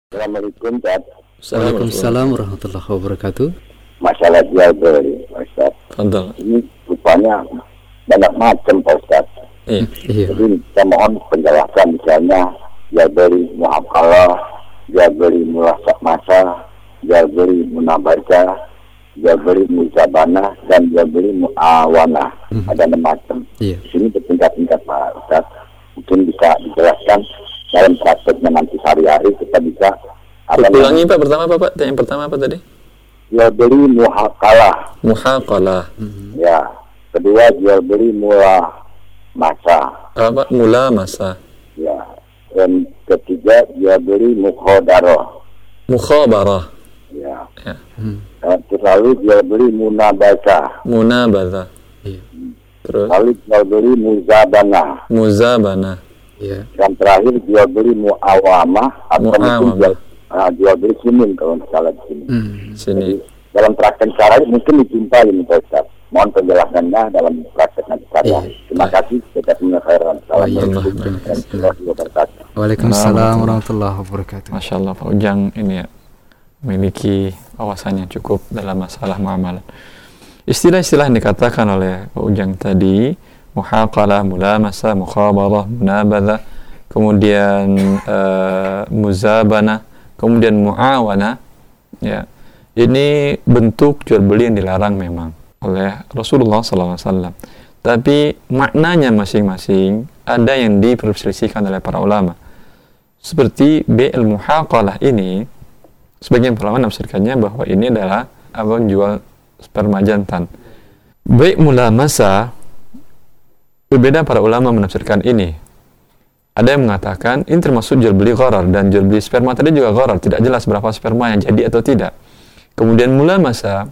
Assalamualaikum, Ustaz. Waalaikumsalam warahmatullahi wabarakatuh. Masalah jual beli, Ustaz. Fadal. Ini rupanya banyak macam, Ustaz. Iya. Jadi saya mohon penjelasan, misalnya jual beli muhakalah, jual beli mulasak masa, jual beli munabaca, jual beli muzabana, dan jual beli muawana. Ada 6 macam. Iya. Di sini bertingkat-tingkat, Pak Ustaz. Mungkin bisa dijelaskan dalam prakteknya nanti sehari-hari kita bisa Ulangi Pak, pertama apa Pak? Yang pertama apa tadi? jual beli muhakalah. Muhaqalah. Ya. Kedua jual beli mula masa. Apa Pak? Mula masa. Ya. Dan ketiga jual beli mukhodaroh. Mukhabarah. Ya. Ya. Lalu jual beli munabaca. Munabadzah. Iya. Terus Lalu jual beli muzabana. muzabana. Iya. Dan terakhir jual beli muawamah atau mungkin jual beli simin kalau misalnya di sini. Sini. Dalam praktek cara mungkin dijumpai ini Pak Ustaz. Mohon penjelasannya dalam praktek nanti sehari-hari. Terima kasih. Kita punya khairan. Assalamualaikum warahmatullahi wabarakatuh. Waalaikumsalam warahmatullahi wabarakatuh. Masya Allah Pak Ujang ini ya memiliki wawasan yang cukup dalam masalah muamalah. Istilah-istilah yang dikatakan oleh Pak Ujang tadi, muhaqalah, mulamasa, mukhabarah, munabadzah, kemudian muzabana, kemudian muawana, ya, ini bentuk jual beli yang dilarang memang oleh Rasulullah SAW. Tapi maknanya masing-masing ada yang diperselisihkan oleh para ulama. Seperti Bai'ul muhaqalah ini, sebagian ulama menafsirkannya bahwa ini adalah jual sperma jantan. Bai' mulamasa, berbeda para ulama menafsirkan ini. Ada yang mengatakan ini termasuk jual beli gharar, dan jual beli sperma tadi juga gharar, tidak jelas berapa sperma yang jadi atau tidak. Kemudian mulamasa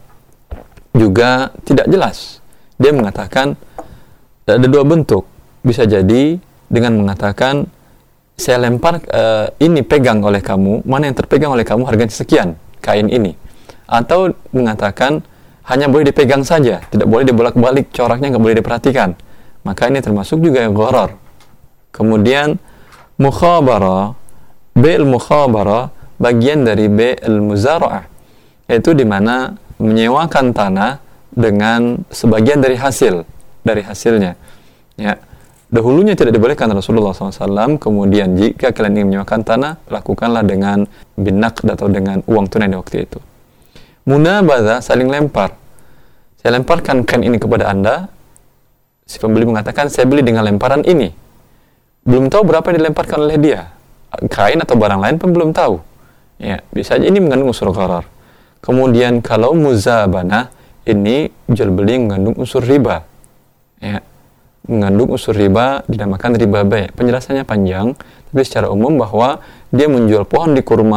juga tidak jelas. Dia mengatakan ada 2 bentuk. Bisa jadi dengan mengatakan saya lempar ini pegang oleh kamu, mana yang terpegang oleh kamu harganya sekian kain ini. Atau mengatakan hanya boleh dipegang saja, tidak boleh dibolak-balik, coraknya nggak boleh diperhatikan. Maka ini termasuk juga yang gharar. Kemudian mukhabarah, bai'ul mukhabarah bagian dari bai'ul muzara'ah, yaitu di mana menyewakan tanah dengan sebagian dari hasilnya. Ya. Dahulunya tidak dibolehkan Rasulullah SAW. Kemudian jika kalian ingin menyewakan tanah, lakukanlah dengan binaqd atau dengan uang tunai di waktu itu. Munabadzah, saling lempar. Saya lemparkan kain ini kepada Anda. Si pembeli mengatakan saya beli dengan lemparan ini. Belum tahu berapa yang dilemparkan oleh dia, kain atau barang lain pun belum tahu. Ya, bisa aja ini mengandung unsur gharar. Kemudian kalau muzabana, ini jual beli mengandung unsur riba. Ya, mengandung unsur riba dinamakan riba bai'. Penjelasannya panjang, tapi secara umum bahwa dia menjual pohon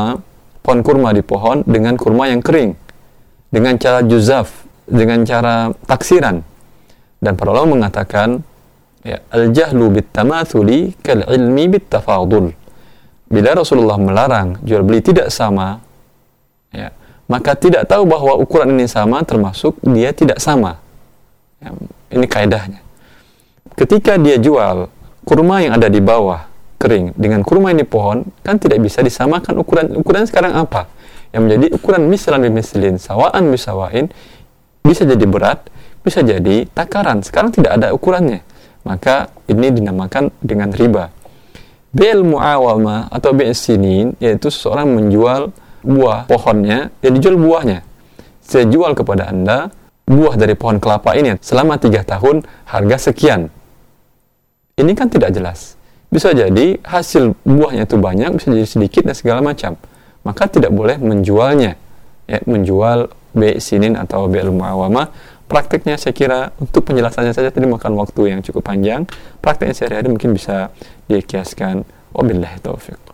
kurma di pohon dengan kurma yang kering, dengan cara juzaf, dengan cara taksiran. Dan para ulama mengatakan, ya, al-jahlu bit-tamatsuli kal-ilmi bit-tafadul. Bila Rasulullah melarang jual beli tidak sama, ya, maka tidak tahu bahwa ukuran ini sama termasuk dia tidak sama. Ya, ini kaidahnya. Ketika dia jual kurma yang ada di bawah kering dengan kurma yang di pohon, kan tidak bisa disamakan ukuran sekarang apa? Yang menjadi ukuran mislan bimislin, sawaan bisawain, bisa jadi berat, bisa jadi takaran. Sekarang tidak ada ukurannya. Maka ini dinamakan dengan riba. Bai'ul muawamah atau bai'us sinin, yaitu seseorang menjual buah pohonnya, dia dijual buahnya. Saya jual kepada Anda buah dari pohon kelapa ini selama 3 tahun harga sekian. Ini kan tidak jelas. Bisa jadi hasil buahnya itu banyak, bisa jadi sedikit dan segala macam. Maka tidak boleh menjualnya. Ya, menjual bai' sinin atau bai'ul muawamah. Prakteknya saya kira untuk penjelasannya saja tadi makan waktu yang cukup panjang. Prakteknya sehari-hari mungkin bisa dikiaskan. Wabillahi taufiq.